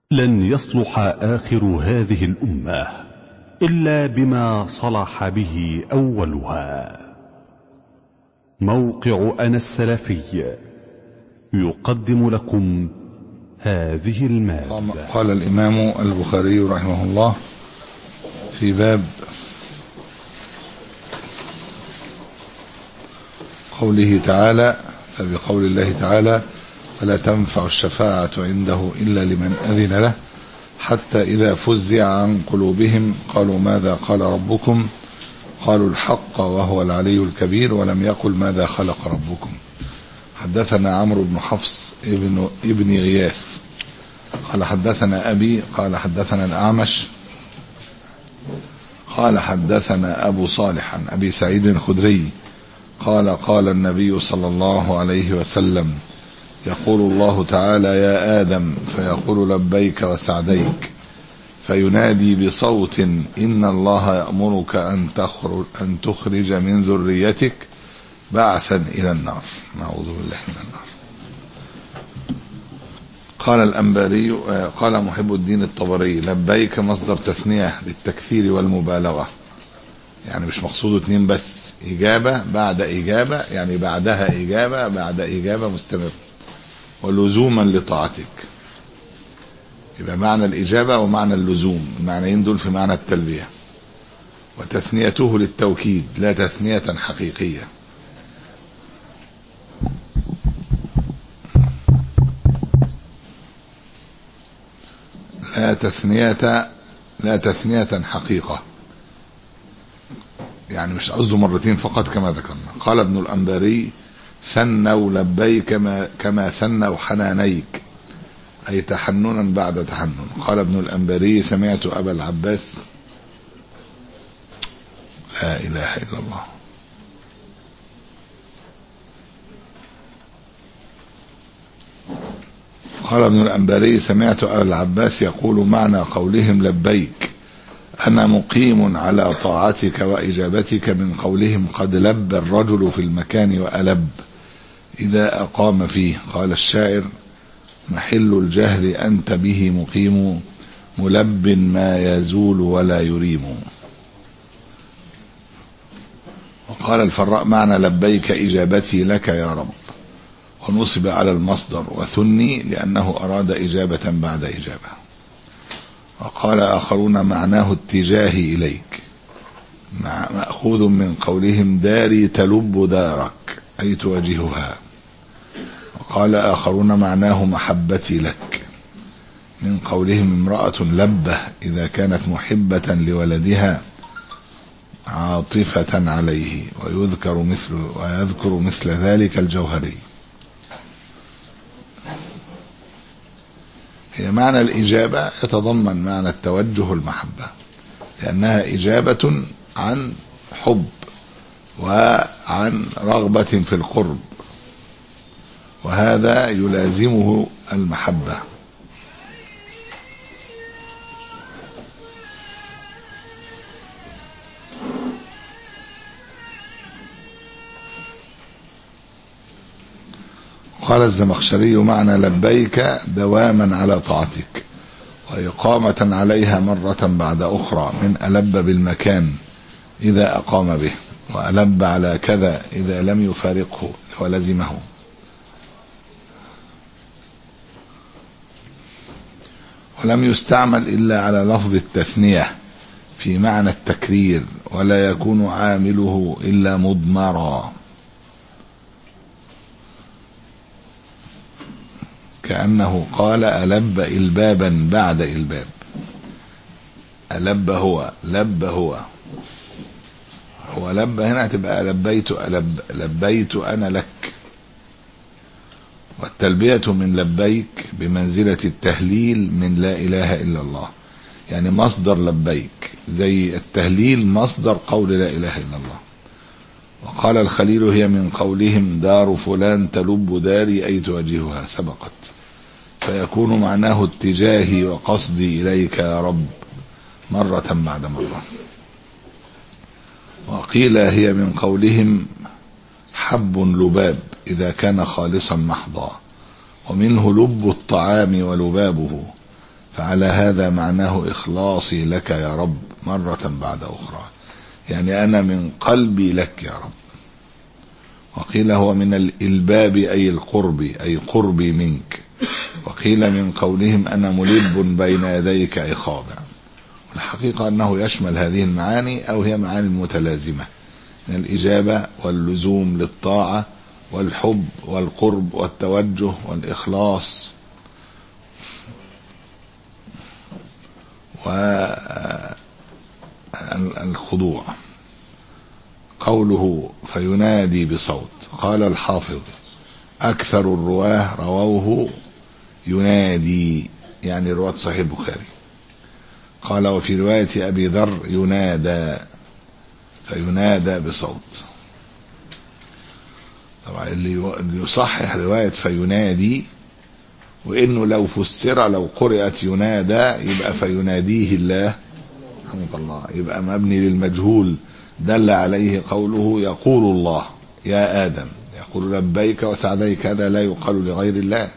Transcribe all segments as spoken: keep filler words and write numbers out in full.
لن يصلح آخر هذه الأمة إلا بما صلح به أولها. موقع أنا السلفي يقدم لكم هذه المادة. قال الإمام البخاري رحمه الله في باب قوله تعالى، فبقول الله تعالى: فلا تنفع الشفاعة عنده إلا لمن أذن له حتى إذا فزع عن قلوبهم قالوا ماذا قال ربكم؟ قالوا الحق وهو العلي الكبير ولم يقل ماذا خلق ربكم. حدثنا عمرو بن حفص ابن, ابن غياث قال حدثنا أبي قال حدثنا الأعمش قال حدثنا أبو صالح عن أبي سعيد الخدري قال قال النبي صلى الله عليه وسلم: يقول الله تعالى: يا آدم، فيقول لبيك وسعديك، فينادي بصوت: إن الله يأمرك أن تخرج, أن تخرج من ذريتك بعثا إلى النار. نعوذ بالله من النار. قال الأنباري قال محب الدين الطبري: لبيك مصدر تثنية للتكثير والمبالغة، يعني مش مقصود اتنين بس، إجابة بعد إجابة، يعني بعدها إجابة بعد إجابة مستمر، ولزوما لطاعتك. يبقى معنى الإجابة ومعنى اللزوم، المعنيين دول في معنى التلبية. وتثنيته للتوكيد لا تثنية حقيقية. لا تثنية لا تثنية حقيقة، يعني مش قصده مرتين فقط كما ذكرنا. قال ابن الأنباري: ثنوا لبيك كما, كما ثنوا حنانيك، أي تحننا بعد تحنن. قال ابن الأنباري: سمعت أبا العباس لا إله إلا الله قال ابن الأنباري: سمعت أبا العباس يقول معنى قولهم لبيك أنا مقيم على طاعتك وإجابتك من قولهم قد لب الرجل في المكان وألب إذا أقام فيه. قال الشاعر: محل الجهل أنت به مقيم، ملب ما يزول ولا يريم. وقال الفراء: معنى لبيك إجابتي لك يا رب، ونصب على المصدر وثني لأنه أراد إجابة بعد إجابة. وقال آخرون: معناه اتجاهي إليك، مأخوذ من قولهم داري تلب دارك، أي تواجهها. وقال آخرون: معناه محبتي لك، من قولهم امرأة لبة إذا كانت محبة لولدها عاطفة عليه، ويذكر مثل ويذكر مثل ذلك الجوهري. هي معنى الإجابة يتضمن معنى التوجه المحبة، لأنها إجابة عن حب وعن رغبة في القرب، وهذا يلازمه المحبة. قال الزمخشري: معنى لبيك دواما على طاعتك وإقامة عليها مرة بعد أخرى، من ألب بالمكان إذا أقام به، وألب على كذا إذا لم يفارقه ولزمه. ولم يستعمل إلا على لفظ التثنية في معنى التكرير، ولا يكون عامله إلا مضمرا، كأنه قال ألب إلبابا بعد إلباب. ألب هو، لب هو، هو لب هنا هتبقى لبيت ألب لبيت أنا لك. والتلبية من لبيك بمنزلة التهليل من لا إله إلا الله، يعني مصدر لبيك، زي التهليل مصدر قول لا إله إلا الله. وقال الخليل: هي من قولهم دار فلان تلب داري، أي تواجهها، سبقت، فيكون معناه اتجاهي وقصدي إليك يا رب مرة بعد مرة. وقيل هي من قولهم حب لباب إذا كان خالصا محضا، ومنه لب الطعام ولبابه، فعلى هذا معناه إخلاصي لك يا رب مرة بعد أخرى، يعني أنا من قلبي لك يا رب. وقيل هو من الإلباب أي القرب، أي قربي منك. وقيل من قولهم أنا ملب بين يديك أي خاضع. والحقيقة أنه يشمل هذه المعاني أو هي معاني متلازمة من الإجابة واللزوم للطاعة والحب والقرب والتوجه والإخلاص والخضوع. قوله فينادي بصوت، قال الحافظ أكثر الرواه رووه ينادي، يعني رواة صحيح البخاري. قال وفي رواية أبي ذر ينادى، فينادى بصوت. طبعا اللي يصحح رواية فينادي، وإنه لو فسر لو قرأت ينادى يبقى فيناديه الله رحمه الله، يبقى مبني للمجهول دل عليه قوله يقول الله يا آدم، يقول لبيك وسعديك، هذا لا يقال لغير الله.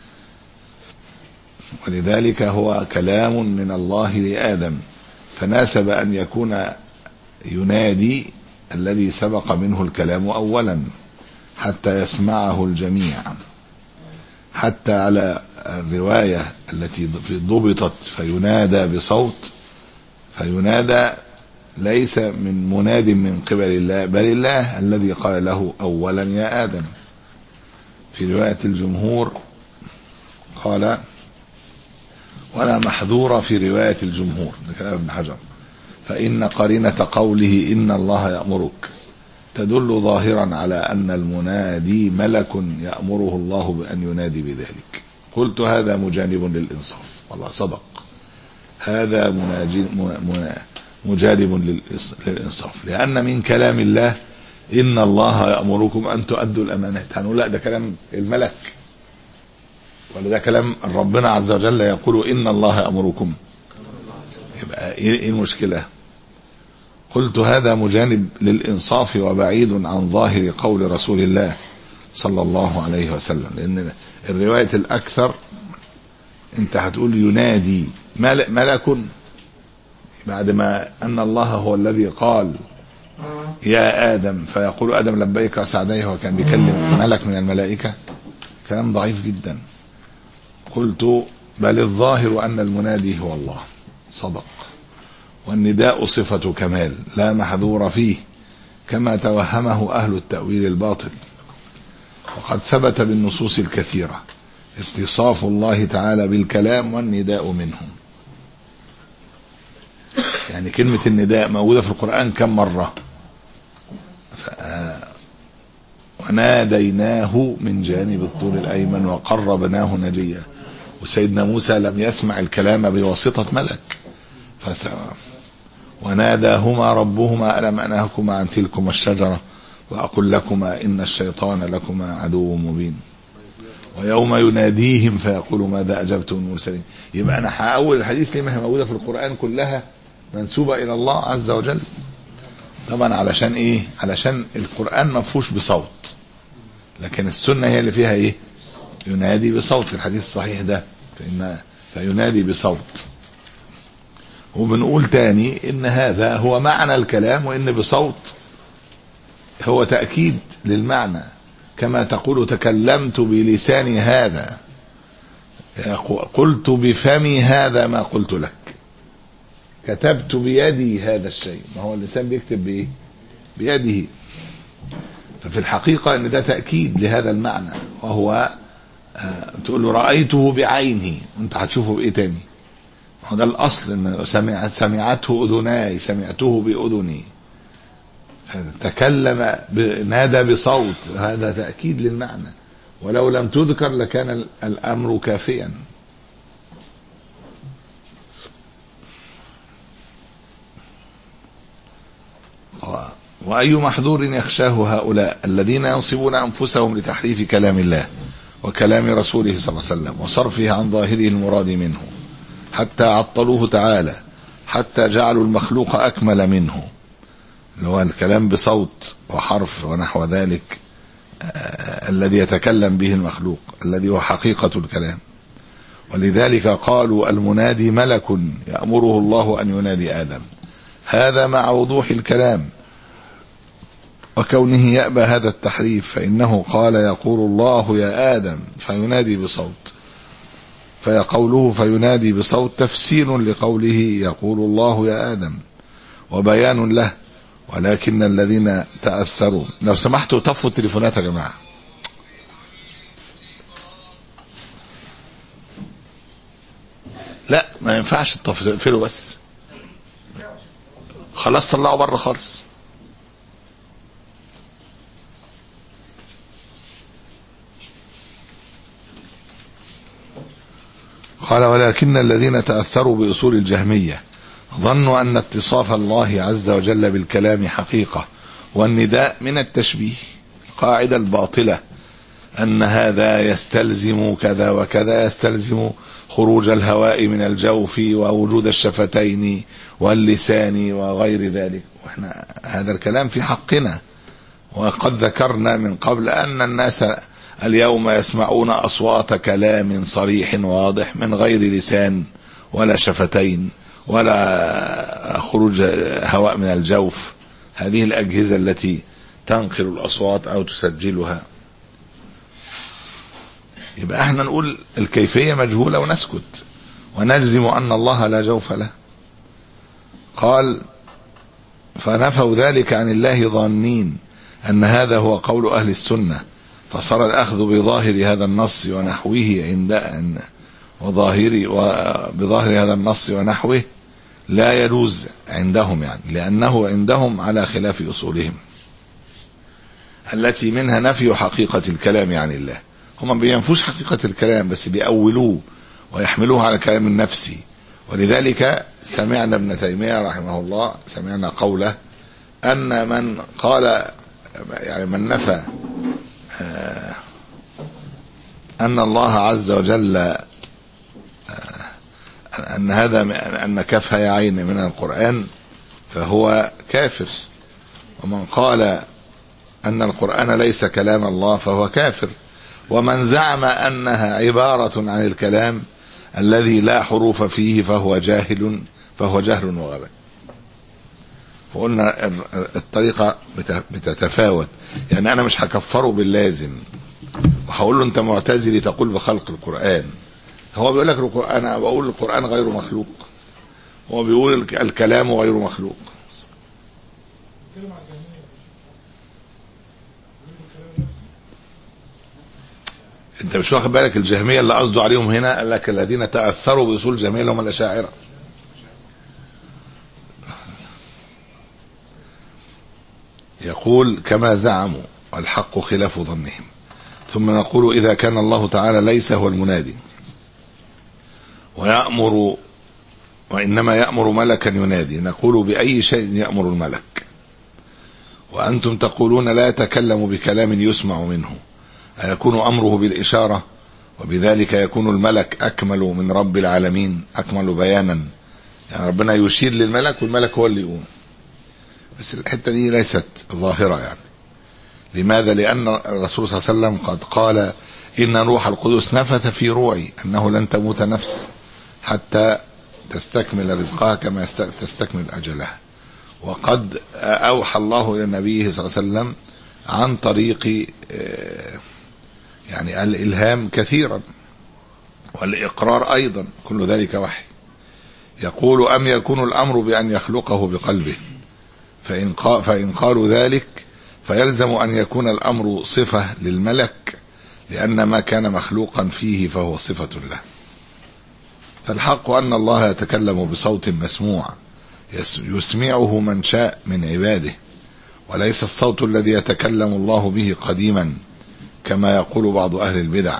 ولذلك هو كلام من الله لآدم، فناسب أن يكون ينادي الذي سبق منه الكلام أولا حتى يسمعه الجميع. حتى على الرواية التي ضبطت فينادى بصوت، فينادى ليس من مناد من قبل الله، بل الله الذي قال له أولا يا آدم. في رواية الجمهور قال ولا محذور في رواية الجمهور، ده كلام ابن حجر، فإن قرينة قوله إن الله يأمرك تدل ظاهرا على أن المنادي ملك يأمره الله بأن ينادي بذلك. قلت هذا مجانب للإنصاف، والله صدق، هذا مجانب للإنصاف، لأن من كلام الله إن الله يأمركم أن تؤدوا الأمانات، هنقول لا ده كلام الملك ولا ده كلام ربنا عز وجل يقول إن الله يأمركم، يبقى إيه المشكلة؟ قلت هذا مجانب للإنصاف وبعيد عن ظاهر قول رسول الله صلى الله عليه وسلم، لأن الرواية الأكثر أنت هتقول ينادي ملك بعد ما أن الله هو الذي قال يا آدم، فيقول آدم لبيك وسعديه، وكان بيكلم ملك من الملائكة، كلام ضعيف جدا. قلت بل الظاهر أن المنادي هو الله، صدق، والنداء صفة كمال لا محذور فيه كما توهمه أهل التأويل الباطل. وقد ثبت بالنصوص الكثيرة اتصاف الله تعالى بالكلام والنداء منهم. يعني كلمة النداء موجودة في القرآن كم مرة؟ وناديناه من جانب الطور الأيمن وقربناه نجيا. وسيدنا موسى لم يسمع الكلام بواسطة ملك، وناداهما ربهما ألم أنهكما عن تلكما الشجرة وأقول لكما إن الشيطان لكما عدو مبين. ويوم يناديهم فيقول ماذا أجبتم المرسلين. يبقى أنا هأول الحديث لما هي موجودة في القرآن كلها منسوبة إلى الله عز وجل. طبعا علشان إيه؟ علشان القرآن مفهوش بصوت، لكن السنة هي اللي فيها إيه؟ ينادي بصوت. الحديث الصحيح ده فإن فينادي بصوت. وبنقول تاني إن هذا هو معنى الكلام، وإن بصوت هو تأكيد للمعنى، كما تقول تكلمت بلساني هذا، قلت بفمي هذا ما قلت لك، كتبت بيدي هذا الشيء. ما هو اللسان بيكتب بإيه؟ بيده. ففي الحقيقة ان ده تأكيد لهذا المعنى، وهو آه تقول له رأيته بعيني، وانت هتشوفه بإيه تاني؟ هو ده الأصل، ان سمعت سمعته أذناي، سمعته بأذني. تكلم نادى بصوت، هذا تأكيد للمعنى، ولو لم تذكر لكان الأمر كافيا. وأي محذور يخشاه هؤلاء الذين ينصبون أنفسهم لتحريف كلام الله وكلام رسوله صلى الله عليه وسلم وصرفه عن ظاهره المراد منه، حتى عطلوه تعالى، حتى جعلوا المخلوق أكمل منه، اللي هو الكلام بصوت وحرف ونحو ذلك، آه الذي يتكلم به المخلوق الذي هو حقيقة الكلام. ولذلك قالوا المنادي ملك يأمره الله أن ينادي آدم. هذا مع وضوح الكلام وكونه يأبى هذا التحريف، فإنه قال يقول الله يا آدم فينادي بصوت، فيقوله فينادي بصوت تفسير لقوله يقول الله يا آدم وبيان له. ولكن الذين تأثروا، لو سمحتوا طفوا التليفونات يا جماعة. لا ما ينفعش تقفلوا بس، خلاص طلعوا بره خالص. قال ولكن الذين تأثروا بأصول الجهمية ظنوا أن اتصاف الله عز وجل بالكلام حقيقة والنداء من التشبيه. القاعدة الباطلة أن هذا يستلزم كذا وكذا، يستلزم خروج الهواء من الجوف ووجود الشفتين واللسان وغير ذلك، وإحنا هذا الكلام في حقنا. وقد ذكرنا من قبل أن الناس اليوم يسمعون أصوات كلام صريح واضح من غير لسان ولا شفتين ولا خروج هواء من الجوف. هذه الأجهزة التي تنقل الأصوات أو تسجلها، يبقى احنا نقول الكيفية مجهولة ونسكت ونجزم أن الله لا جوف له. قال فنفوا ذلك عن الله ظانين أن هذا هو قول أهل السنة، فصار الأخذ بظاهر هذا النص ونحوه عند وظاهر وبظاهر هذا النص ونحوه لا يجوز عندهم، يعني لأنه عندهم على خلاف أصولهم التي منها نفي حقيقة الكلام عن الله. هم ما بينفوش حقيقة الكلام بس بيأولوه ويحملوه على الكلام النفسي. ولذلك سمعنا ابن تيمية رحمه الله سمعنا قوله أن من قال يعني من نفى أن الله عز وجل أن هذا أن كف يا عين من القرآن فهو كافر، ومن قال أن القرآن ليس كلام الله فهو كافر، ومن زعم أنها عبارة عن الكلام الذي لا حروف فيه فهو جاهل فهو جهل وغباء. وقلنا الطريقة بتتفاوت، يعني أنا مش هكفره باللازم وهقول له أنت معتزلي تقول بخلق القرآن، هو بيقول لك القرآن، أنا بقول القرآن غير مخلوق، هو بيقول الكلام غير مخلوق. انت مش واخد بالك الجهمية اللي قصدوا عليهم هنا؟ قال لك الذين تأثروا بأصول الجهمية اللي هم الأشاعرة. يقول كما زعموا والحق خلاف ظنهم. ثم نقول إذا كان الله تعالى ليس هو المنادي ويأمر وإنما يأمر ملكا ينادي، نقول بأي شيء يأمر الملك؟ وأنتم تقولون لا يتكلم بكلام يسمع منه، أيكون أمره بالإشارة وبذلك يكون الملك أكمل من رب العالمين أكمل بيانا؟ يعني ربنا يشير للملك والملك هو اللي يقوم، بس الحتة دي ليست ظاهرة. يعني لماذا؟ لأن الرسول صلى الله عليه وسلم قد قال إن روح القدس نفث في روعي أنه لن تموت نفس حتى تستكمل رزقها كما تستكمل أجلها. وقد أوحى الله إلى نبيه صلى الله عليه وسلم عن طريق يعني الإلهام كثيرا والإقرار أيضا، كل ذلك وحي. يقول أم يكون الأمر بأن يخلقه بقلبه؟ فإن, فإن قالوا ذلك فيلزم أن يكون الأمر صفة للملك، لأن ما كان مخلوقا فيه فهو صفة له. فالحق أن الله يتكلم بصوت مسموع يسمعه من شاء من عباده، وليس الصوت الذي يتكلم الله به قديما كما يقول بعض أهل البدع،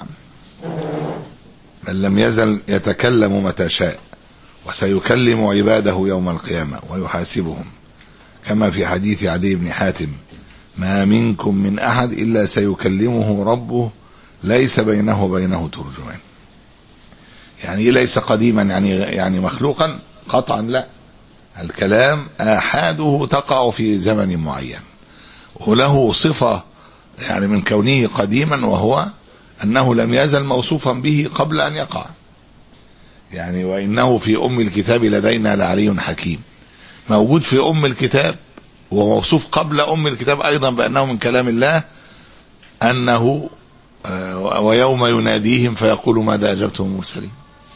بل لم يزل يتكلم متى شاء، وسيكلم عباده يوم القيامة ويحاسبهم، كما في حديث عدي بن حاتم ما منكم من أحد إلا سيكلمه ربه ليس بينه وبينه ترجمان. يعني ليس قديما يعني يعني مخلوقا قطعا، لا، الكلام آحاده تقع في زمن معين، وله صفة يعني من كونه قديما، وهو أنه لم يزل موصوفا به قبل أن يقع. يعني وإنه في أم الكتاب لدينا لعلي حكيم، موجود في أم الكتاب وموصوف قبل أم الكتاب أيضا بأنه من كلام الله، أنه ويوم يناديهم فيقول ماذا أجبتم المرسلين.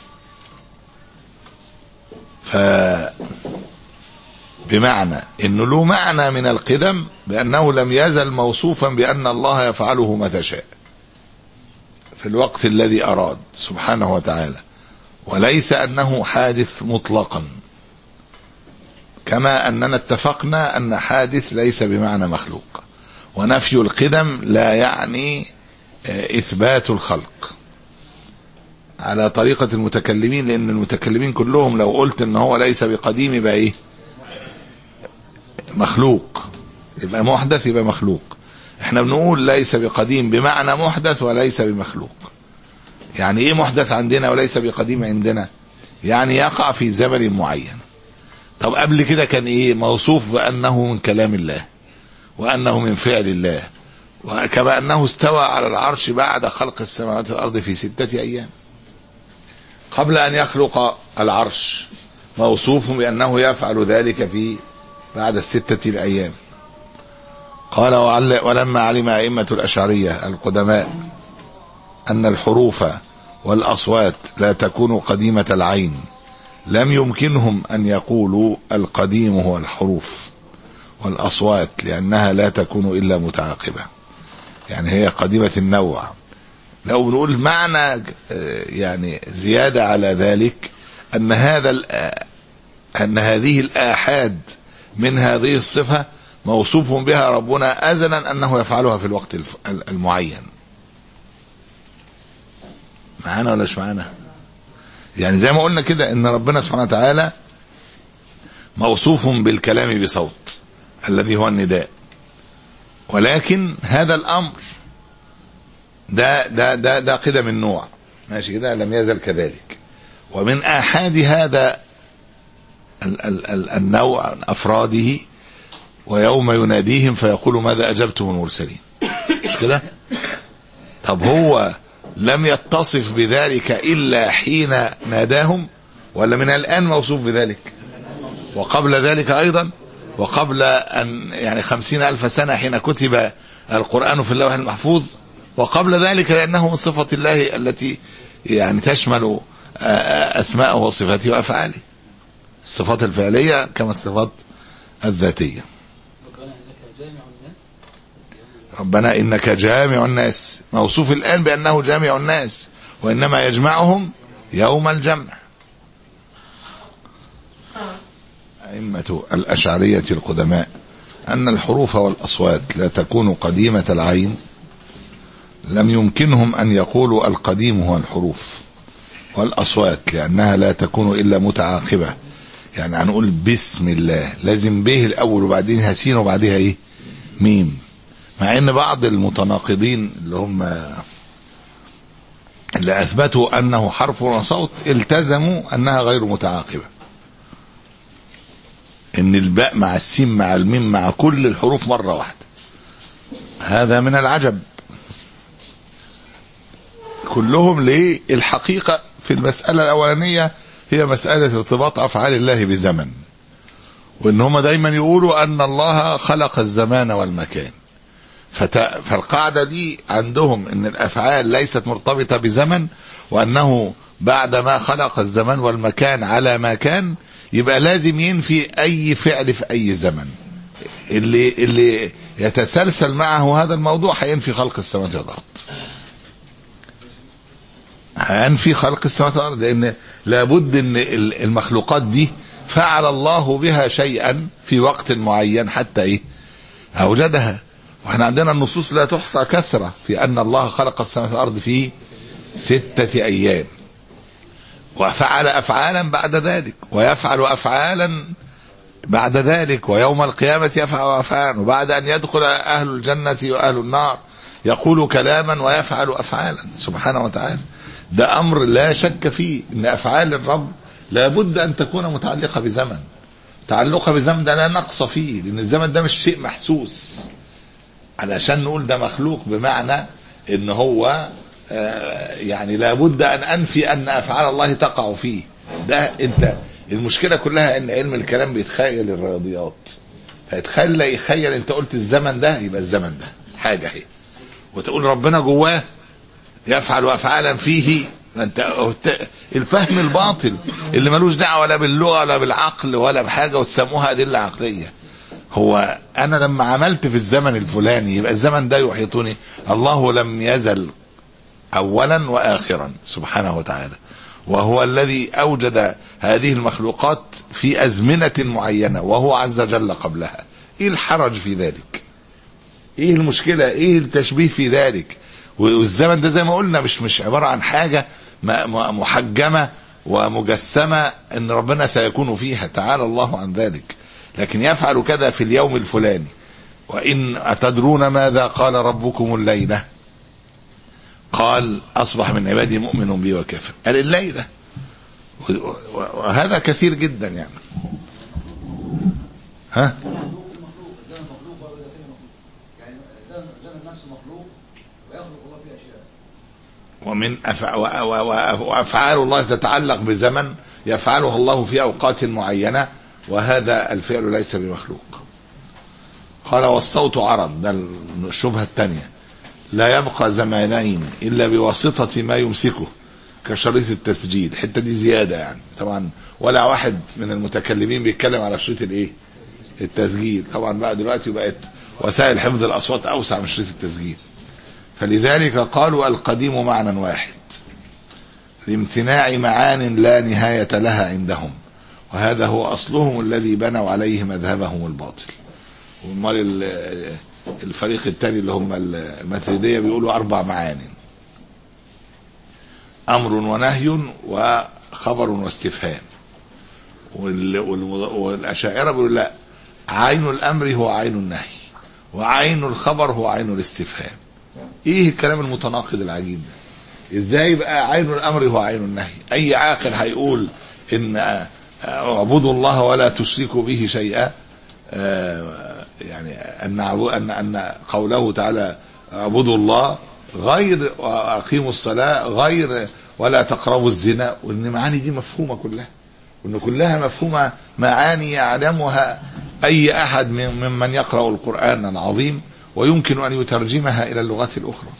ف بمعنى انه له معنى من القدم بانه لم يزل موصوفا بان الله يفعله متى شاء في الوقت الذي اراد سبحانه وتعالى، وليس انه حادث مطلقا، كما اننا اتفقنا ان حادث ليس بمعنى مخلوق، ونفي القدم لا يعني اثبات الخلق على طريقة المتكلمين، لان المتكلمين كلهم لو قلت ان هو ليس بقديم يبقى ايه؟ مخلوق، يبقى محدث، يبقى مخلوق. احنا بنقول ليس بقديم بمعنى محدث وليس بمخلوق. يعني ايه محدث عندنا وليس بقديم عندنا؟ يعني يقع في زمن معين. طب قبل كده كان ايه؟ موصوف بانه من كلام الله وانه من فعل الله، وكما انه استوى على العرش بعد خلق السماوات والارض في ستة ايام. قبل ان يخلق العرش موصوف بانه يفعل ذلك في بعد الستة الأيام. قال ولما علم أئمة الأشعرية القدماء أن الحروف والأصوات لا تكون قديمة العين، لم يمكنهم أن يقولوا القديم هو الحروف والأصوات، لأنها لا تكون إلا متعاقبة، يعني هي قديمة النوع. لو بنقول معنى يعني زيادة على ذلك أن هذا أن هذه الآحاد من هذه الصفة موصوف بها ربنا أزلا أنه يفعلها في الوقت المعين. معانا ولا مش معانا؟ يعني زي ما قلنا كده ان ربنا سبحانه وتعالى موصوف بالكلام بصوت الذي هو النداء، ولكن هذا الأمر ده ده ده ده قدم النوع، ماشي كده، لم يزل كذلك. ومن آحاد هذا ال ال ال النوع أفراده ويوم يناديهم فيقول ماذا أجبتم المرسلين، مش كده؟ طب هو لم يتصف بذلك إلا حين ناداهم، ولا من الآن موصوف بذلك؟ وقبل ذلك أيضا، وقبل أن يعني خمسين ألف سنة حين كتب القرآن في اللوح المحفوظ، وقبل ذلك لأنه من صفة الله التي يعني تشمل أسماءه وصفاته وأفعاله، الصفات الفعلية كما الصفات الذاتية. ربنا إنك جامع الناس، موصوف الآن بأنه جامع الناس، وإنما يجمعهم يوم الجمع. أئمة الأشعرية القدماء أن الحروف والأصوات لا تكون قديمة العين، لم يمكنهم أن يقولوا القديم هو الحروف والأصوات، لأنها لا تكون إلا متعاقبة. يعني هنقول بسم الله لازم به الأول وبعدين هسين وبعدها إيه؟ ميم. مع ان بعض المتناقضين اللي هم اللي اثبتوا انه حرف وصوت التزموا انها غير متعاقبة، ان الباء مع السين مع الميم مع كل الحروف مرة واحدة. هذا من العجب. كلهم ليه؟ الحقيقة في المسألة الاولانية هي مسألة ارتباط افعال الله بزمن، وان هم دايما يقولوا ان الله خلق الزمان والمكان. فالقاعدة دي عندهم ان الافعال ليست مرتبطة بزمن، وانه بعدما خلق الزمان والمكان على ما كان يبقى لازم ينفي اي فعل في اي زمن. اللي اللي يتسلسل معه هذا الموضوع هينفي خلق السماوات والارض، هينفي خلق السماوات والارض، لان لابد ان المخلوقات دي فعل الله بها شيئا في وقت معين حتى ايه اوجدها. واحنا عندنا النصوص لا تحصى كثرة في ان الله خلق السماوات والارض في ستة ايام، وفعل افعالا بعد ذلك، ويفعل افعالا بعد ذلك، ويوم القيامة يفعل افعالا، وبعد ان يدخل اهل الجنة واهل النار يقول كلاما ويفعل افعالا سبحانه وتعالى. ده امر لا شك فيه ان افعال الرب لابد ان تكون متعلقة بزمن. تعلقها بزمن ده لا نقص فيه، لان الزمن ده مش شيء محسوس علشان نقول ده مخلوق، بمعنى ان هو يعني لابد أن أنفي أن أفعال الله تقع فيه. ده أنت المشكلة كلها أن علم الكلام بيتخيل الرياضيات، فيتخيل يخيل أنت قلت الزمن ده يبقى الزمن ده حاجة هي، وتقول ربنا جواه يفعل أفعالا فيه. انت الفهم الباطل اللي ملوش دعوه ولا باللغه ولا بالعقل ولا بحاجه وتسموها ادله عقليه. هو انا لما عملت في الزمن الفلاني يبقى الزمن ده يحيطني. الله لم يزل اولا واخرا سبحانه وتعالى، وهو الذي اوجد هذه المخلوقات في ازمنه معينه وهو عز وجل قبلها. ايه الحرج في ذلك؟ ايه المشكله؟ ايه التشبيه في ذلك؟ والزمن ده زي ما قلنا مش مش عباره عن حاجه محجمه ومجسمه ان ربنا سيكون فيها، تعالى الله عن ذلك. لكن يفعل كذا في اليوم الفلاني. وان اتدرون ماذا قال ربكم الليله؟ قال اصبح من عبادي مؤمن بي وكافر. قال الليله، وهذا كثير جدا يعني. ها ومن وأفعال الله تتعلق بزمن يفعله الله في أوقات معينة، وهذا الفعل ليس بمخلوق. قال والصوت عرض، ده الشبهة الثانية، لا يبقى زمانين إلا بواسطة ما يمسكه كشريط التسجيل. الحتة دي زيادة يعني طبعا، ولا واحد من المتكلمين بيتكلم على شريط الايه التسجيل. طبعا بقى دلوقتي بقت وسائل حفظ الأصوات أوسع من شريط التسجيل. فلذلك قالوا القديم معنى واحد لامتناع معان لا نهاية لها عندهم، وهذا هو أصلهم الذي بنوا عليه مذهبهم الباطل. ومال الفريق الثاني اللي هم الماتريدية بيقولوا أربع معان: أمر ونهي وخبر واستفهام. والأشاعرة بيقولوا لا، عين الأمر هو عين النهي، وعين الخبر هو عين الاستفهام. ايه الكلام المتناقض العجيب ده؟ ازاي بقى عين الامر هو عين النهي؟ اي عاقل هيقول ان اعبدوا الله ولا تشركوا به شيئا، يعني ان ان ان قوله تعالى اعبدوا الله غير واقيموا الصلاه غير ولا تقربوا الزنا، وان المعاني دي مفهومه كلها، وان كلها مفهومه معاني يعلمها اي احد ممن يقرأ القرآن العظيم ويمكن أن يترجمها إلى اللغات الأخرى.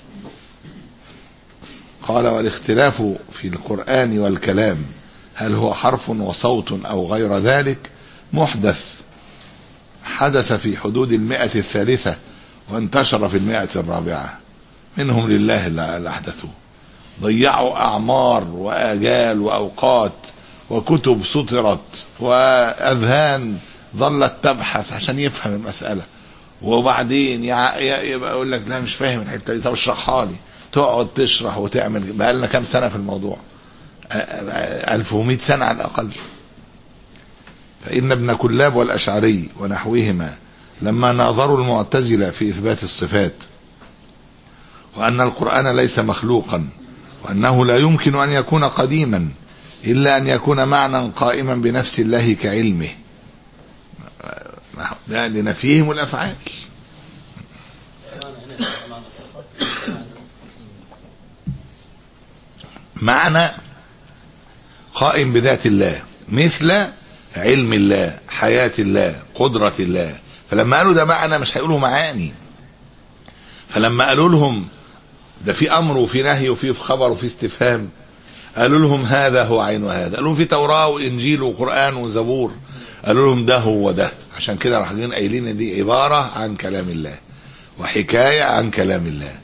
قال والاختلاف في القرآن والكلام هل هو حرف وصوت أو غير ذلك محدث حدث في حدود المئة الثالثة وانتشر في المئة الرابعة. منهم لله اللي أحدثوه، ضيعوا أعمار وآجال وأوقات وكتب سطرت وأذهان ظلت تبحث عشان يفهم المسألة، وبعدين يبقى يقول لك لا مش فاهم الحته دي، طب اشرحها لي. تقعد تشرح وتعمل. بقى لنا كام سنه في الموضوع؟ ألف ومئة سنه على الاقل. فان ابن كلاب والاشعري ونحوهما لما ناظروا المعتزله في اثبات الصفات وان القران ليس مخلوقا وانه لا يمكن ان يكون قديما الا ان يكون معنى قائما بنفس الله كعلمه، ده لنفيهم الافعال. معنى قائم بذات الله مثل علم الله، حياة الله، قدرة الله. فلما قالوا ده معنى مش هيقولوا معاني. فلما قالوا لهم ده في امر وفي نهي وفي خبر وفي استفهام، قالوا لهم هذا هو عين هذا. قالوا لهم في توراة وانجيل وقرآن وزبور، قالوا لهم ده هو ده. عشان كده راح جايين قايلين دي عبارة عن كلام الله وحكاية عن كلام الله.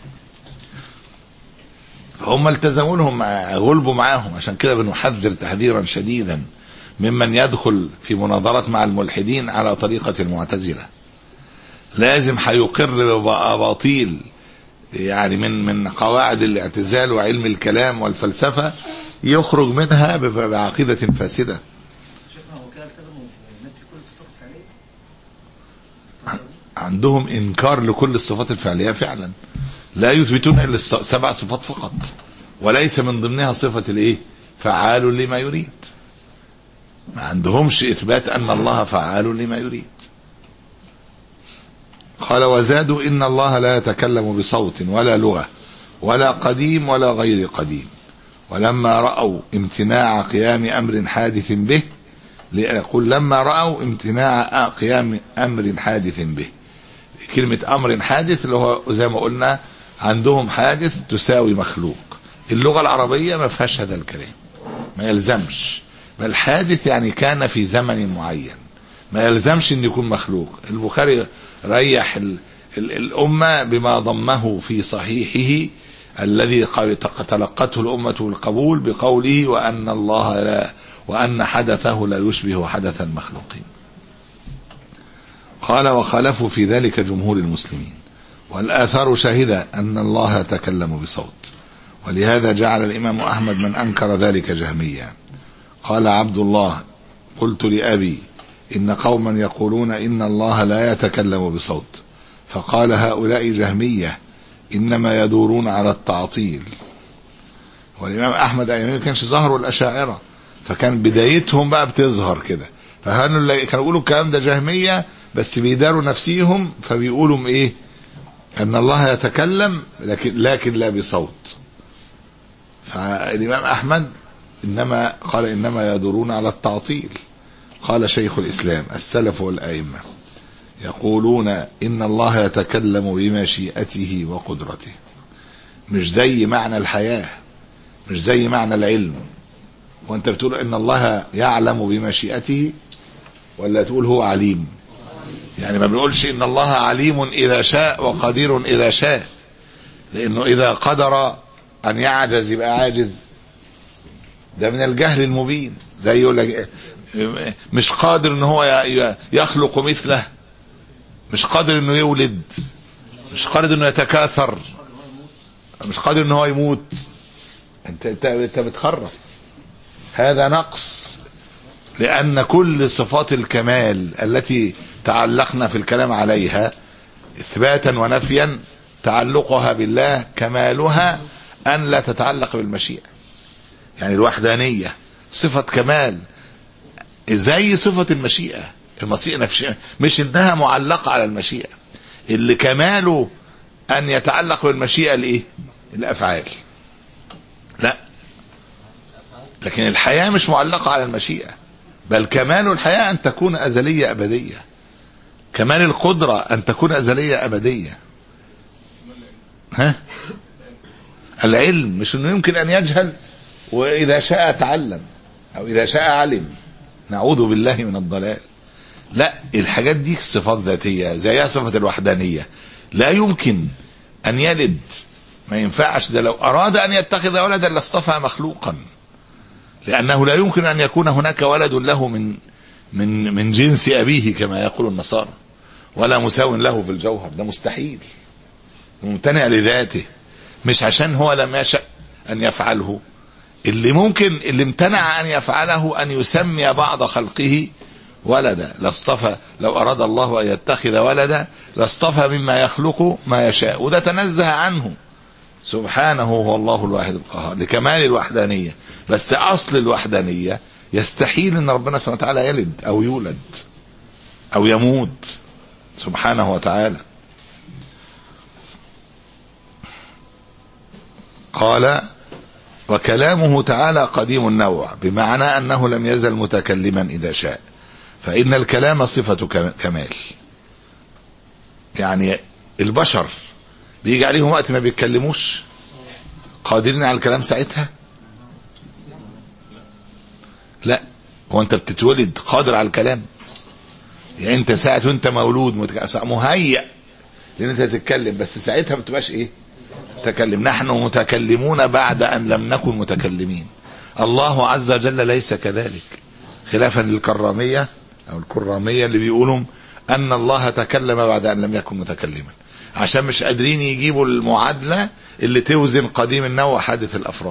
فهم التزموا لهم، غلبوا معاهم. عشان كده بنحذر تحذيرا شديدا ممن يدخل في مناظرة مع الملحدين على طريقة المعتزلة. لازم هيقر بباطيل يعني من من قواعد الاعتزال وعلم الكلام والفلسفة، يخرج منها بعقيدة فاسدة. عندهم انكار لكل الصفات الفعليه فعلا، لا يثبتون الا سبع صفات فقط، وليس من ضمنها صفه الايه فعال لما يريد. ما عندهمش اثبات ان الله فعال لما يريد. قال وزادوا ان الله لا يتكلم بصوت ولا لغه ولا قديم ولا غير قديم. ولما رأوا امتناع قيام أمر حادث به، يقول لما رأوا امتناع قيام أمر حادث به، كلمة أمر حادث اللي هو زي ما قلنا عندهم حادث تساوي مخلوق. اللغة العربية ما فيهاش هذا الكلام، ما يلزمش، بل حادث يعني كان في زمن معين، ما يلزمش ان يكون مخلوق. البخاري ريح ال ال الأمة بما ضمه في صحيحه الذي تلقته الأمة بالقبول بقوله وأن الله لا وأن حدثه لا يشبه حدث المخلوقين. قال وخالفوا في ذلك جمهور المسلمين، والآثار شاهدة أن الله تكلم بصوت، ولهذا جعل الإمام أحمد من أنكر ذلك جهميا. قال عبد الله قلت لأبي إن قوما يقولون إن الله لا يتكلم بصوت، فقال هؤلاء جهمية إنما يدورون على التعطيل. والإمام أحمد أيامه كانش ظهروا الأشاعرة، فكان بدايتهم بقى بتظهر كده، فكانوا اللي كانوا يقولوا الكلام ده جهمية بس بيداروا نفسيهم، فبيقولوا إيه أن الله يتكلم لكن لكن لا بصوت. فالإمام أحمد إنما قال إنما يدورون على التعطيل. قال شيخ الإسلام السلف والأئمة يقولون إن الله يتكلم بمشيئته وقدرته، مش زي معنى الحياة، مش زي معنى العلم. وانت بتقول إن الله يعلم بمشيئته ولا تقول هو عليم؟ يعني ما بنقولش إن الله عليم إذا شاء وقدير إذا شاء، لأنه إذا قدر أن يعجز يبقى عاجز، ده من الجهل المبين. زي يقول لك مش قادر ان هو يخلق مثله، مش قادر انه يولد، مش قادر انه يتكاثر، مش قادر انه هو يموت. انت انت, انت بتخرف، هذا نقص، لان كل صفات الكمال التي تعلقنا في الكلام عليها اثباتا ونفيا تعلقها بالله كمالها ان لا تتعلق بالمشيئة. يعني الوحدانية صفة كمال زي صفة المشيئة. المشيئة نفسها مش انها معلقة على المشيئة، اللي كماله ان يتعلق بالمشيئة الايه؟ الافعال. لا، لكن الحياة مش معلقة على المشيئة، بل كمال الحياة ان تكون ازلية ابدية، كمال القدرة ان تكون ازلية ابدية. ها؟ العلم مش انه يمكن ان يجهل واذا شاء تعلم او اذا شاء علم، نعوذ بالله من الضلال. لا، الحاجات دي صفات ذاتية زي صفة الوحدانية، لا يمكن ان يلد، ما ينفعش. ده لو اراد ان يتخذ ولدا لاصطفى مخلوقا، لانه لا يمكن ان يكون هناك ولد له من من من جنس ابيه كما يقول النصارى، ولا مساو له في الجوهر، ده مستحيل، ممتنع لذاته، مش عشان هو لم يشأ ان يفعله. اللي ممكن اللي امتنع ان يفعله ان يسمي بعض خلقه ولدا، لاصطفى، لو اراد الله ان يتخذ ولدا لاصطفى مما يخلق ما يشاء، وده تنزه عنه سبحانه، هو الله الواحد القهار لكمال الوحدانية. بس اصل الوحدانية يستحيل ان ربنا سبحانه وتعالى يلد او يولد او يموت سبحانه وتعالى. قال وكلامه تعالى قديم النوع، بمعنى أنه لم يزل متكلما إذا شاء، فإن الكلام صفة كمال. يعني البشر بيجي عليهم وقت ما بيتكلموش، قادرين على الكلام ساعتها؟ لا. هو أنت بتتولد قادر على الكلام؟ يعني أنت ساعة وأنت مولود مهيأ لأن أنت تتكلم، بس ساعتها ما بتبقاش إيه؟ تكلم. نحن متكلمون بعد أن لم نكن متكلمين. الله عز وجل ليس كذلك، خلافا للكرامية أو الكرامية اللي بيقولوا أن الله تكلم بعد أن لم يكن متكلما، عشان مش قادرين يجيبوا المعادلة اللي توزن قديم النوع حادث الأفراد.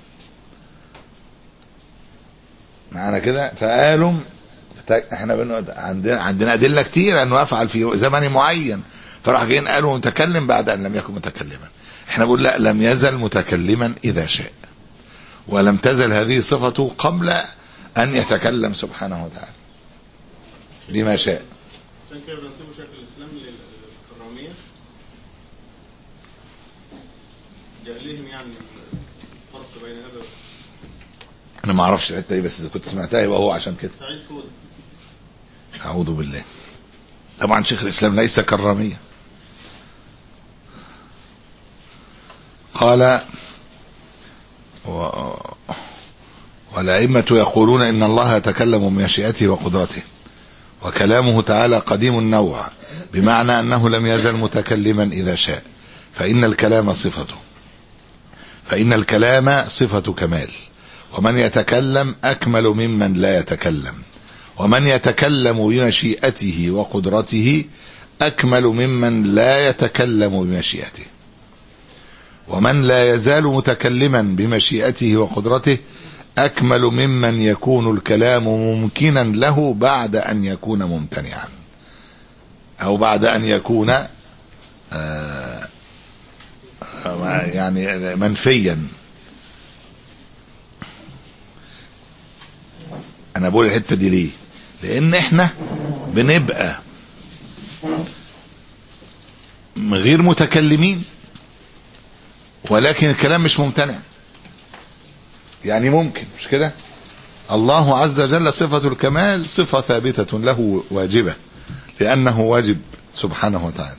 معنا كده؟ فقالوا احنا عندنا عندنا أدلة كتير أنه يفعل في زمن معين، فراح جايين قالوا متكلم بعد أن لم يكن متكلما. احنا بقول لا، لم يزل متكلما إذا شاء، ولم تزل هذه صفته قبل أن يتكلم سبحانه وتعالى بما شاء. عشان كده بنسيبوا شكل الإسلام للكرامية. جهلهم يعني الفرق بين هذا. انا ما اعرفش الحته دي، بس اذا كنت سمعتها يبقى هو عشان كده. سعيد فود. اعوذ بالله. طبعا شيخ الاسلام ليس كراميا. قال و... والأئمة يقولون إن الله يتكلم بمشيئته وقدرته، وكلامه تعالى قديم النوع، بمعنى أنه لم يزل متكلما إذا شاء، فإن الكلام صفته فإن الكلام صفة كمال، ومن يتكلم أكمل ممن لا يتكلم، ومن يتكلم بمشيئته وقدرته أكمل ممن لا يتكلم بمشيئته، ومن لا يزال متكلما بمشيئته وقدرته أكمل ممن يكون الكلام ممكنا له بعد أن يكون ممتنعا، أو بعد أن يكون آه يعني منفيا. أنا بقول الحتة دي ليه؟ لأن إحنا بنبقى غير متكلمين ولكن الكلام مش ممتنع، يعني ممكن، مش كده؟ الله عز وجل صفة الكمال صفة ثابتة له واجبة، لأنه واجب سبحانه وتعالى،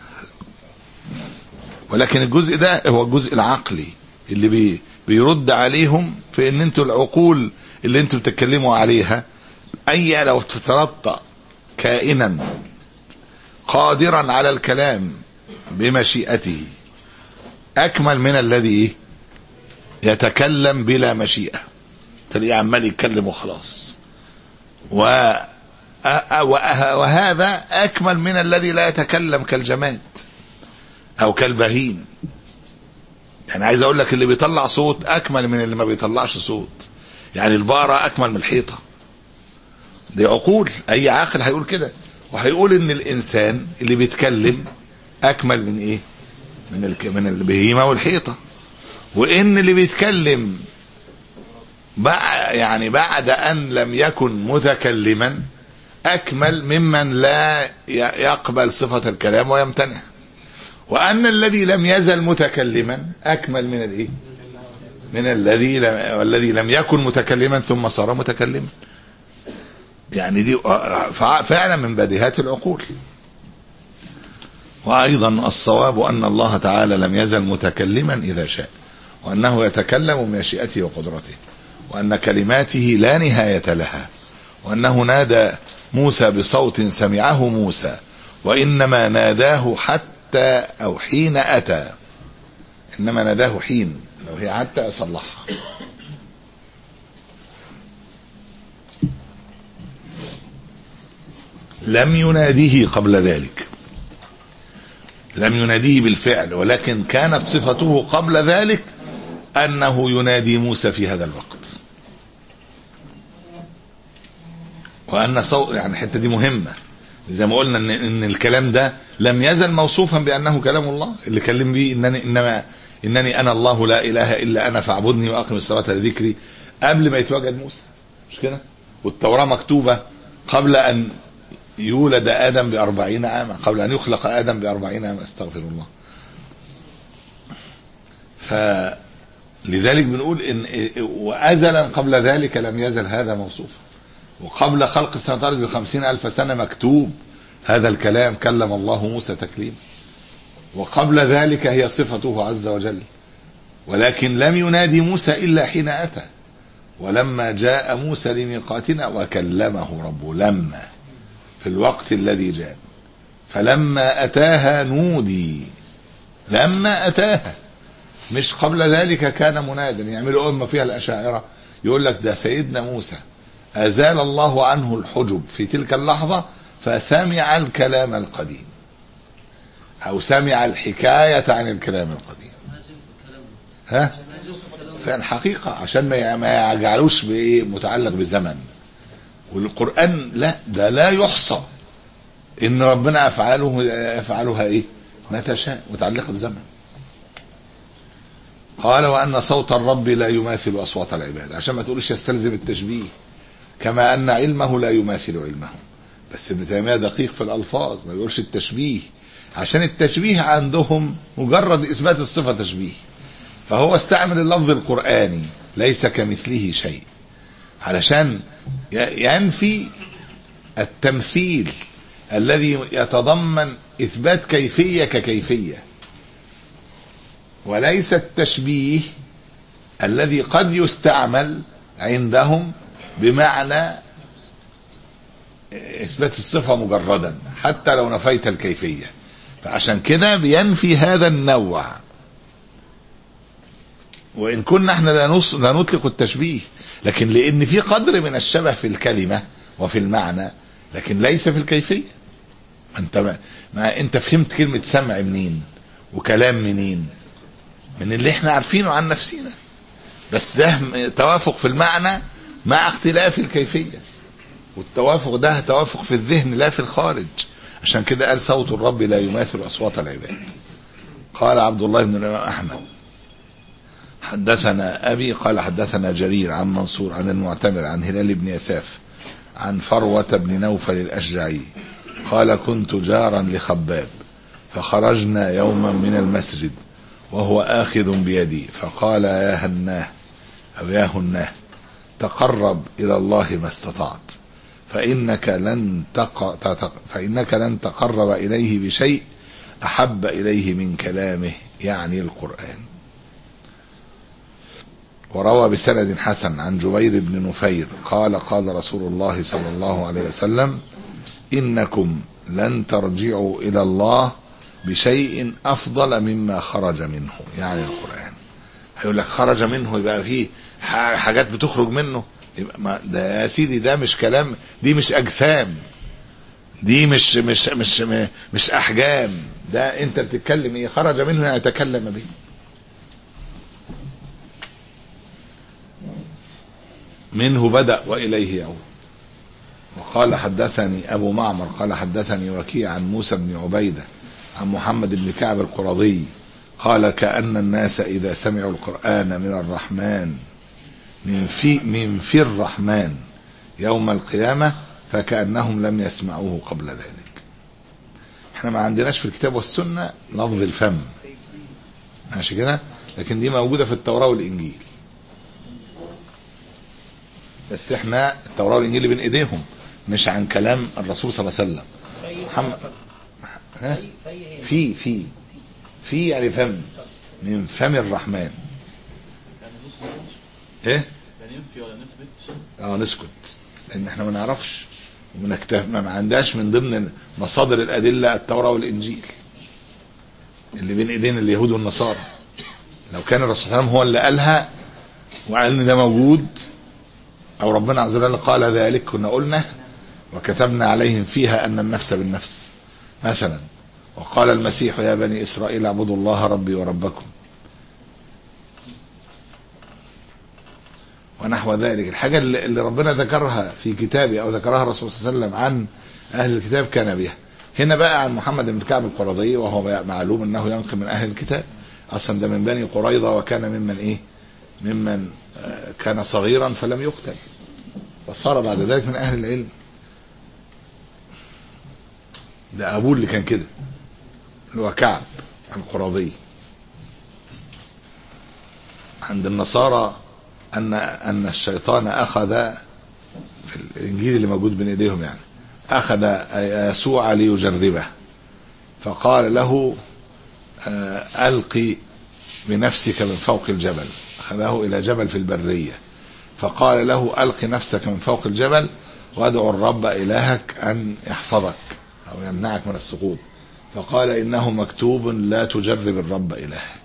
ولكن الجزء ده هو الجزء العقلي اللي بي بيرد عليهم في ان انتوا العقول اللي انتوا بتتكلموا عليها، اي لو افترضت كائنا قادرا على الكلام بمشيئته اكمل من الذي يتكلم بلا مشيئة، تلاقيه عمال يتكلم وخلاص، و وهذا اكمل من الذي لا يتكلم كالجماد او كالبهيم. يعني عايز اقول لك اللي بيطلع صوت اكمل من اللي ما بيطلعش صوت، يعني البقرة اكمل من الحيطة. دي عقول، اي عاقل هيقول كده، وهيقول ان الانسان اللي بيتكلم اكمل من ايه؟ من الك... من البهيمة والحيطة، وان اللي بيتكلم بقى يعني بعد ان لم يكن متكلما اكمل ممن لا يقبل صفة الكلام ويمتنع، وان الذي لم يزل متكلما اكمل من الايه؟ من الذي لم والذي لم يكن متكلما ثم صار متكلما. يعني دي فعلا من بديهات العقول. وايضا الصواب ان الله تعالى لم يزل متكلما اذا شاء، وانه يتكلم بمشيئته وقدرته، وان كلماته لا نهاية لها، وانه نادى موسى بصوت سمعه موسى، وانما ناداه حتى او حين اتى، انما ناداه حين، لو هي حتى اصلحها. لم يناديه قبل ذلك، لم يناديه بالفعل، ولكن كانت صفته قبل ذلك أنه ينادي موسى في هذا الوقت. وأن صوت، يعني الحتة دي مهمة، زي ما قلنا إن, إن الكلام ده لم يزل موصوفا بأنه كلام الله، اللي كلم به إنني إنما إنني أنا الله لا إله إلا أنا فاعبدني وأقم الصلاة لذكري، قبل ما يتوجد موسى، مش كده؟ والتوراة مكتوبة قبل أن يولد آدم بأربعين عاما، قبل أن يخلق آدم بأربعين عاما، استغفر الله. فلذلك بنقول إن وأزلا قبل ذلك لم يزل هذا موصوفا، وقبل خلق السماوات والأرض بخمسين ألف سنة مكتوب هذا الكلام، كلم الله موسى تكليما، وقبل ذلك هي صفته عز وجل، ولكن لم ينادي موسى إلا حين أتى، ولما جاء موسى لميقاتنا وكلمه ربه، لما في الوقت الذي جاء، فلما أتاها نودي، لما أتاها، مش قبل ذلك كان منادا. يعملوا أمة فيها الأشاعرة يقول لك ده سيدنا موسى أزال الله عنه الحجب في تلك اللحظة فسمع الكلام القديم، أو سمع الحكاية عن الكلام القديم. ها؟ فعلا حقيقة، عشان ما يجعلوش بإيه متعلق بالزمن. والقرآن لا، ده لا يحصى إن ربنا أفعاله يفعلها إيه ما تشاء، متعلقة بزمن. قال وأن صوت الرب لا يماثل أصوات العباد، عشان ما تقولش يستلزم التشبيه، كما أن علمه لا يماثل علمه. بس ابن تيمية دقيق في الألفاظ، ما يقولش التشبيه، عشان التشبيه عندهم مجرد إثبات الصفة تشبيه، فهو استعمل اللفظ القرآني ليس كمثله شيء علشان ينفي التمثيل الذي يتضمن إثبات كيفية ككيفية، وليس التشبيه الذي قد يستعمل عندهم بمعنى إثبات الصفة مجردا حتى لو نفيت الكيفية. فعشان كده بينفي هذا النوع. وإن كنا احنا لا نطلق التشبيه، لكن لأن في قدر من الشبه في الكلمة وفي المعنى، لكن ليس في الكيفية. انت ما, ما انت فهمت كلمة سمع منين وكلام منين؟ من اللي احنا عارفينه عن نفسنا، بس ده توافق في المعنى مع اختلاف الكيفية، والتوافق ده توافق في الذهن لا في الخارج. عشان كده قال صوت الرب لا يماثل أصوات العباد. قال عبد الله بن الإمام أحمد حدثنا أبي قال حدثنا جرير عن منصور عن المعتمر عن هلال بن يساف عن فروة بن نوفل الأشجعي قال كنت جارا لخباب فخرجنا يوما من المسجد وهو آخذ بيدي فقال يا هناه أو يا هناه تقرب إلى الله ما استطعت فإنك لن تق... فإنك لن تقرب إليه بشيء أحب إليه من كلامه، يعني القرآن. وروى بسند حسن عن جبير بن نفير قال قال رسول الله صلى الله عليه وسلم إنكم لن ترجعوا إلى الله بشيء أفضل مما خرج منه، يعني القرآن. هيقول لك خرج منه يبقى فيه حاجات بتخرج منه، يبقى ما ده يا سيدي ده مش كلام، دي مش أجسام، دي مش مش مش مش أحجام، ده أنت بتتكلم إيه؟ خرج منه يعني تكلم به. منه بدأ وإليه يعود. وقال حدثني أبو معمر قال حدثني وكيع عن موسى بن عبيدة عن محمد بن كعب القرظي قال كأن الناس إذا سمعوا القرآن من الرحمن من في من في الرحمن يوم القيامة فكأنهم لم يسمعوه قبل ذلك. احنا ما عندناش في الكتاب والسنة لفظ الفم ماشي كده، لكن دي موجودة في التوراة والإنجيل. بس احنا التوراة والإنجيل بين ايديهم، مش عن كلام الرسول صلى الله عليه وسلم. محمد ها في في في يعني فم من فم الرحمن. ايه ننفي ولا نثبت؟ اه نسكت، لان احنا ما نعرفش ونكتف ما عندناش من ضمن مصادر الادله التوراه والانجيل اللي بين ايدين اليهود والنصارى. لو كان الرسول صلى الله عليه وسلم هو اللي قالها وقال ان ده موجود، او ربنا عز وجل قال ذلك، كنا قلنا وكتبنا عليهم فيها ان النفس بالنفس مثلا، وقال المسيح يا بني اسرائيل اعبدوا الله ربي وربكم ونحو ذلك. الحاجة اللي ربنا ذكرها في كتابه أو ذكرها الرسول صلى الله عليه وسلم عن أهل الكتاب كان بها. هنا بقى عن محمد بن كعب القرظي، وهو معلوم أنه ينقل من أهل الكتاب، أصلا ده من بني قريظة، وكان ممن إيه ممن كان صغيرا فلم يقتل، وصار بعد ذلك من أهل العلم. ده أبوه اللي كان كده، اللي هو كعب القرظي. عند النصارى أن أن الشيطان أخذ في الإنجيل اللي موجود بين إيديهم، يعني أخذ يسوع ليجربه، فقال له ألقي بنفسك من فوق الجبل. أخذه إلى جبل في البرية، فقال له ألقي نفسك من فوق الجبل وادعو الرب إلهك أن يحفظك أو يمنعك من السقوط. فقال إنه مكتوب لا تجرب الرب إلهك.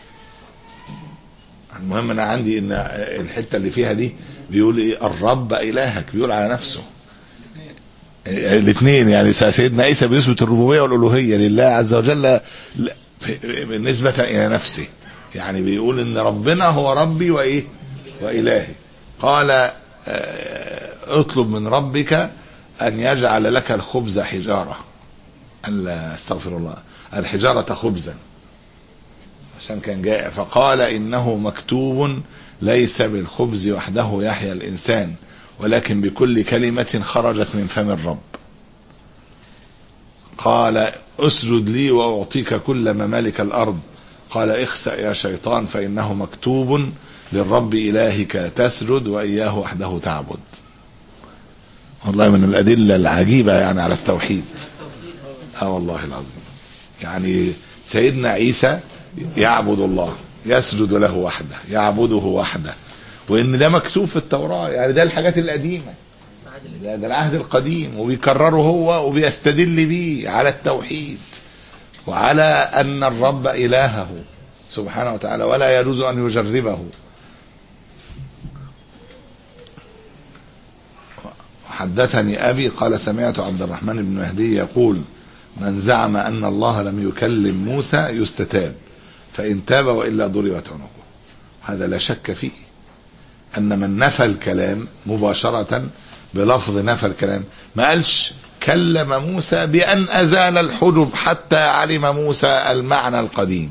المهم أنا عندي إن الحتة اللي فيها دي بيقول إيه الرب إلهك، بيقول على نفسه الاثنين، يعني سيدنا عيسى بيثبت الربوبية والألوهية لله عز وجل بالنسبة إلى نفسه، يعني بيقول إن ربنا هو ربي وإيه وإلهي. قال اطلب من ربك أن يجعل لك الخبز حجارة، استغفر الله، الحجارة خبزا، عشان كان جائع. فقال إنه مكتوب ليس بالخبز وحده يحيى الإنسان ولكن بكل كلمة خرجت من فم الرب. قال اسجد لي وأعطيك كل ممالك الأرض قال اخسأ يا شيطان فإنه مكتوب للرب إلهك تسجد وإياه وحده تعبد. والله من الأدلة العجيبة يعني على التوحيد. اه والله العظيم. يعني سيدنا عيسى يعبد الله، يسجد له وحده، يعبده وحده، وإن ده مكتوب في التوراة. يعني ده الحاجات القديمة، ده, ده العهد القديم، وبيكرره هو وبيستدل بيه على التوحيد وعلى أن الرب إلهه سبحانه وتعالى ولا يجوز أن يجربه. حدثني أبي قال سمعت عبد الرحمن بن مهدي يقول من زعم أن الله لم يكلم موسى يستتاب، فإن تاب وإلا ضربت عنقه. هذا لا شك فيه، أن من نفى الكلام مباشرة بلفظ نفى الكلام، ما قالش كلم موسى بأن أزال الحجب حتى علم موسى المعنى القديم.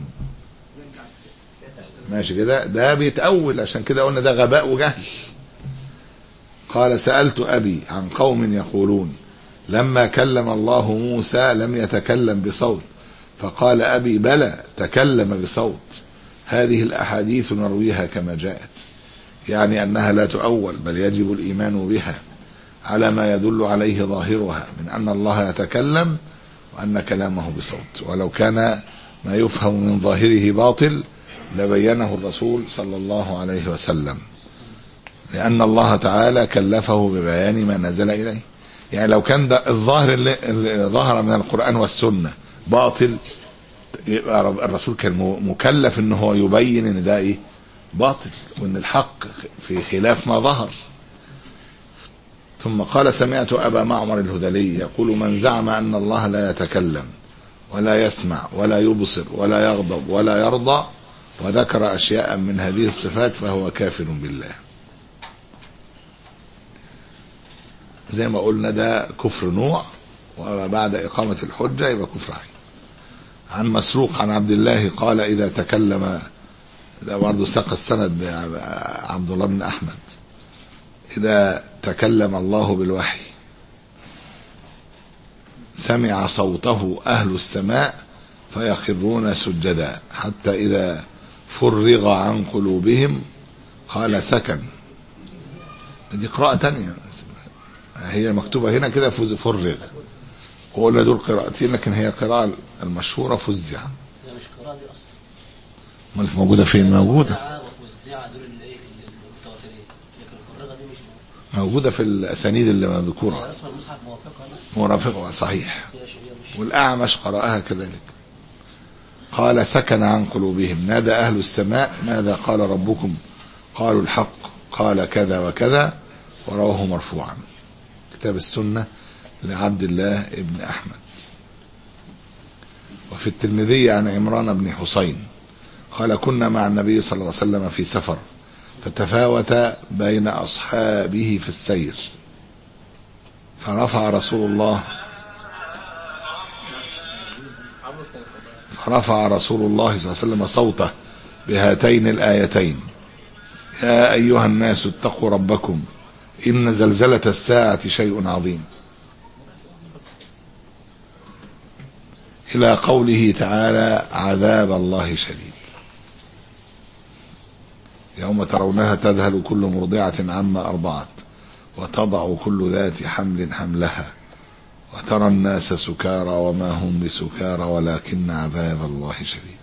ماشي كده، ده بيتأول، عشان كده قلنا ده غباء وجهل. قال سألت أبي عن قوم يقولون لما كلم الله موسى لم يتكلم بصوت، فقال أبي بلى تكلم بصوت. هذه الأحاديث نرويها كما جاءت، يعني أنها لا تؤول، بل يجب الإيمان بها على ما يدل عليه ظاهرها من أن الله يتكلم وأن كلامه بصوت. ولو كان ما يفهم من ظاهره باطل لبينه الرسول صلى الله عليه وسلم، لأن الله تعالى كلفه ببيان ما نزل إليه. يعني لو كان ده الظاهر اللي, اللي ظهر من القرآن والسنة باطل، يبقى الرسول كان مكلف إنه هو يبين إن ده إيه باطل، وإن الحق في خلاف ما ظهر. ثم قال سمعت أبا معمر الهذلي يقول من زعم أن الله لا يتكلم ولا يسمع ولا يبصر ولا يغضب ولا يرضى وذكر أشياء من هذه الصفات فهو كافر بالله. زي ما قلنا ده كفر نوع، وبعد إقامة الحجة يبقى كفر عين. عن مسروق عن عبد الله قال إذا تكلم، ده برضه ساق السند عبد الله بن أحمد، إذا تكلم الله بالوحي سمع صوته أهل السماء فيخرون سجدا حتى إذا فرغ عن قلوبهم قال سكن. دي قراءة تانية هي مكتوبة هنا كده فرغ، وقلنا دول قراءتين، لكن هي قراءة المشهورة فزع. لا مش قراءة دي أصلا. ما موجودة فين؟ موجودة فزع دول المتواترين، لكن الفرغة دي مش موجودة في الأسانيد اللي مذكورة. رسم المصحف موافقة موافقة صحيح، والأعمش قرأها كذلك. قال سكن عن قلوبهم نادى أهل السماء ماذا قال ربكم قالوا الحق قال كذا وكذا، ورواه مرفوعا. كتاب السنة لعبد الله ابن أحمد. وفي الترمذي عن عمران بن حسين قال كنا مع النبي صلى الله عليه وسلم في سفر فتفاوت بين أصحابه في السير، فرفع رسول الله فرفع رسول الله صلى الله عليه وسلم صوته بهاتين الآيتين يا أيها الناس اتقوا ربكم إن زلزلة الساعة شيء عظيم، إلى قوله تعالى عذاب الله شديد. يوم ترونها تذهل كل مرضعة عما أرضعت وتضع كل ذات حمل حملها وترى الناس سكارى وما هم بسكارى ولكن عذاب الله شديد.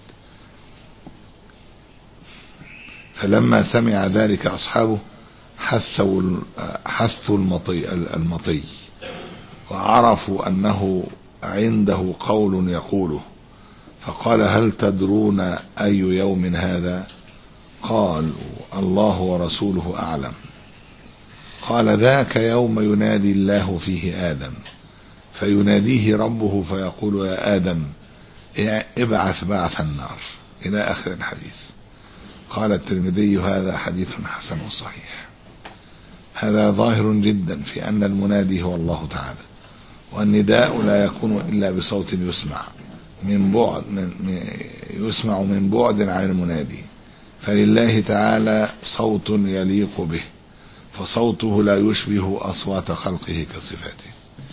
فلما سمع ذلك أصحابه حثوا حثوا المطي المطي وعرفوا أنه عنده قول يقوله، فقال هل تدرون أي يوم هذا؟ قالوا الله ورسوله أعلم. قال ذاك يوم ينادي الله فيه آدم فيناديه ربه فيقول يا آدم ابعث بعث النار، إلى آخر الحديث. قال الترمذي هذا حديث حسن صحيح. هذا ظاهر جدا في أن المنادي هو الله تعالى، والنداء لا يكون إلا بصوت يسمع من بعد من يسمع من بعد عن المنادي، فلله تعالى صوت يليق به، فصوته لا يشبه أصوات خلقه كصفاته.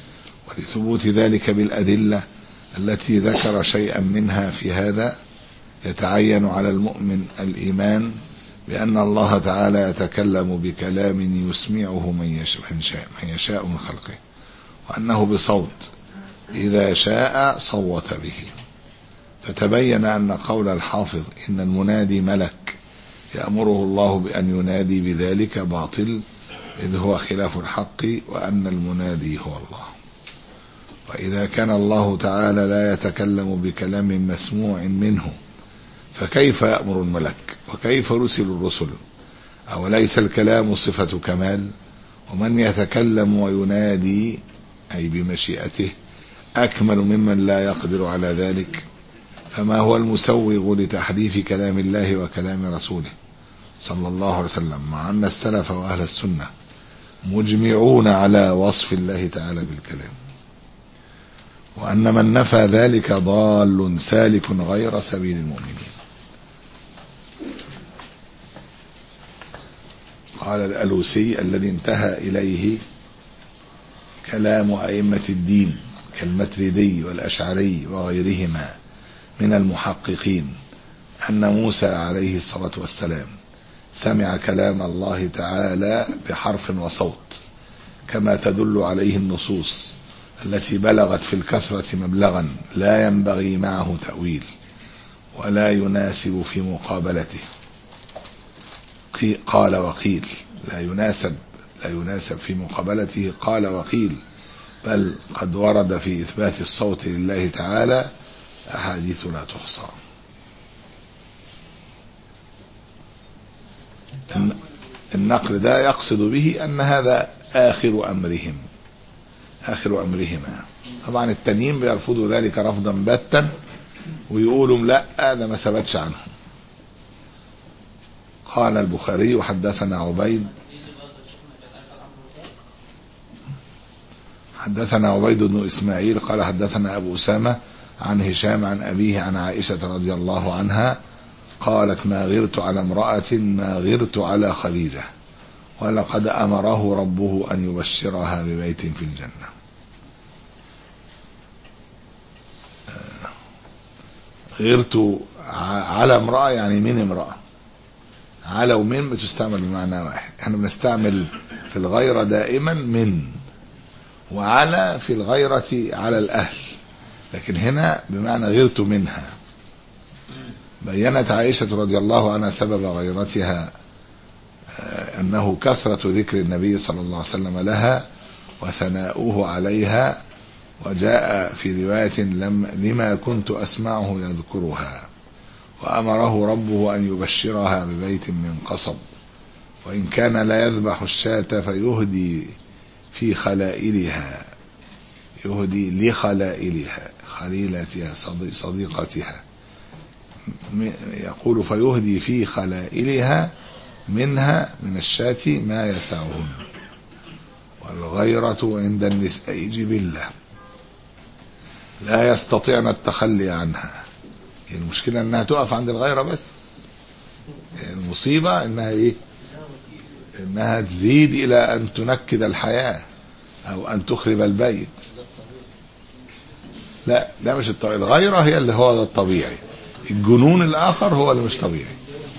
ولثبوت ذلك بالأدلة التي ذكر شيئا منها في هذا يتعين على المؤمن الإيمان بأن الله تعالى يتكلم بكلام يسمعه من يشاء, من يشاء من خلقه، وأنه بصوت إذا شاء صوت به. فتبين أن قول الحافظ إن المنادي ملك يأمره الله بأن ينادي بذلك باطل، إذ هو خلاف الحق، وأن المنادي هو الله. وإذا كان الله تعالى لا يتكلم بكلام مسموع منه، فكيف يأمر الملك؟ وكيف رسل الرسل؟ أوليس الكلام صفة كمال؟ ومن يتكلم وينادي أي بمشيئته أكمل ممن لا يقدر على ذلك. فما هو المسوغ لتحريف كلام الله وكلام رسوله صلى الله عليه وسلم، مع أن السلف وأهل السنة مجمعون على وصف الله تعالى بالكلام، وأن من نفى ذلك ضال سالك غير سبيل المؤمنين. قال الألوسي الذي انتهى إليه كلام أئمة الدين كالمتردي والأشعري وغيرهما من المحققين أن موسى عليه الصلاة والسلام سمع كلام الله تعالى بحرف وصوت، كما تدل عليه النصوص التي بلغت في الكثرة مبلغا لا ينبغي معه تأويل ولا يناسب في مقابلته. قال وقيل لا يناسب لا يناسب في مقابلته قال وقيل، بل قد ورد في إثبات الصوت لله تعالى أحاديث لا تحصى. النقل ده يقصد به أن هذا آخر أمرهم آخر أمرهما. طبعا التانيين بيرفضوا ذلك رفضا باتا ويقولوا لا ده ما ثبتش عنهم. قال البخاري وحدثنا عبيد حدثنا عبيد بن إسماعيل قال حدثنا أبو أسامة عن هشام عن أبيه عن عائشة رضي الله عنها قالت ما غرت على امرأة ما غرت على خديجة، ولقد أمره ربه أن يبشرها ببيت في الجنة. غرت على امرأة يعني من امرأة، على ومن بتستعمل بمعنى واحد. احنا بنستعمل في الغيرة دائما من، وعلى في الغيرة على الأهل، لكن هنا بمعنى غرت منها. بيّنت عائشة رضي الله عنها سبب غيرتها أنه كثرة ذكر النبي صلى الله عليه وسلم لها وثناؤه عليها، وجاء في رواية لم لما كنت أسمعه يذكرها، وأمره ربه أن يبشرها ببيت من قصب، وإن كان لا يذبح الشاة فيهدي في خلائلها، يهدي لخلائلها خليلتها صديقتها، يقول فيهدي في خلائلها منها من الشاة ما يسعهن. والغيرة عند النساء جبلة لا يستطيعن التخلي عنها. المشكلة انها تقف عند الغيرة بس، المصيبة انها ايه؟ انها تزيد الى ان تنكد الحياة او ان تخرب البيت. لا ده مش الطبيعي، الغيرة هي اللي هو ده الطبيعي، الجنون الاخر هو اللي مش طبيعي.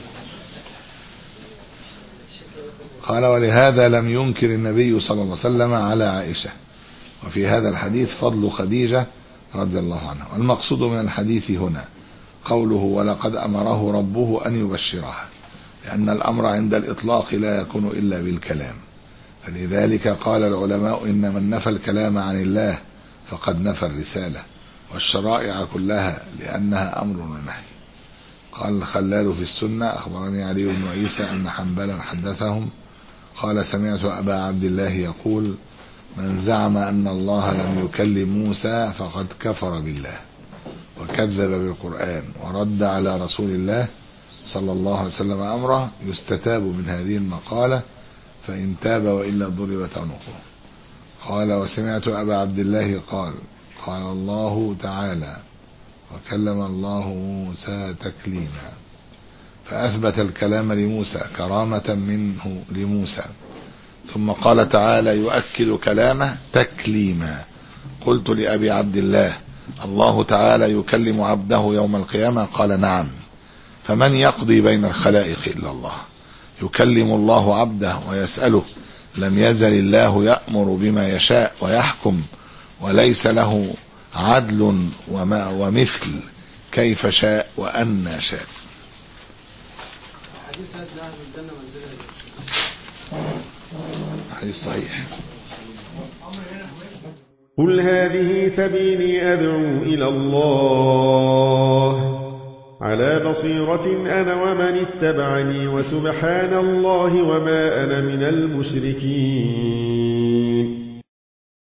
قال ولهذا لم ينكر النبي صلى الله عليه وسلم على عائشة. وفي هذا الحديث فضل خديجة رضي الله عنها. والمقصود من الحديث هنا قوله ولقد أمره ربه أن يبشرها، لأن الأمر عند الإطلاق لا يكون إلا بالكلام. فلذلك قال العلماء إن من نفى الكلام عن الله فقد نفى الرسالة والشرائع كلها، لأنها أمر ونهي. قال الخلال في السنة أخبرني علي بن عيسى أن حنبلا حدثهم قال سمعت أبا عبد الله يقول من زعم أن الله لم يكلم موسى فقد كفر بالله وكذب بالقرآن ورد على رسول الله صلى الله عليه وسلم أمره يستتاب من هذه المقالة، فإن تاب وإلا ضربت عنقه. قال وسمعت أبا عبد الله قال قال الله تعالى وكلم الله موسى تكليما، فأثبت الكلام لموسى كرامة منه لموسى. ثم قال تعالى يؤكد كلامه تكليما. قلت لأبي عبد الله الله تعالى يكلم عبده يوم القيامة؟ قال نعم. فمن يقضي بين الخلائق إلا الله؟ يكلم الله عبده ويسأله، لم يزل الله يأمر بما يشاء ويحكم، وليس له عدل وما ومثل، كيف شاء وأن شاء. حديث صحيح. قل هذه سبيلي أدعو إلى الله على بصيرة أنا ومن اتبعني وسبحان الله وما أنا من المشركين.